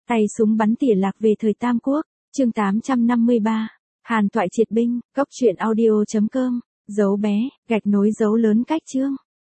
Tay súng bắn tỉa lạc về thời Tam Quốc, chương 853. Hàn Toại triệt binh, cốc truyện audio.com, dấu bé, gạch nối dấu lớn cách chương.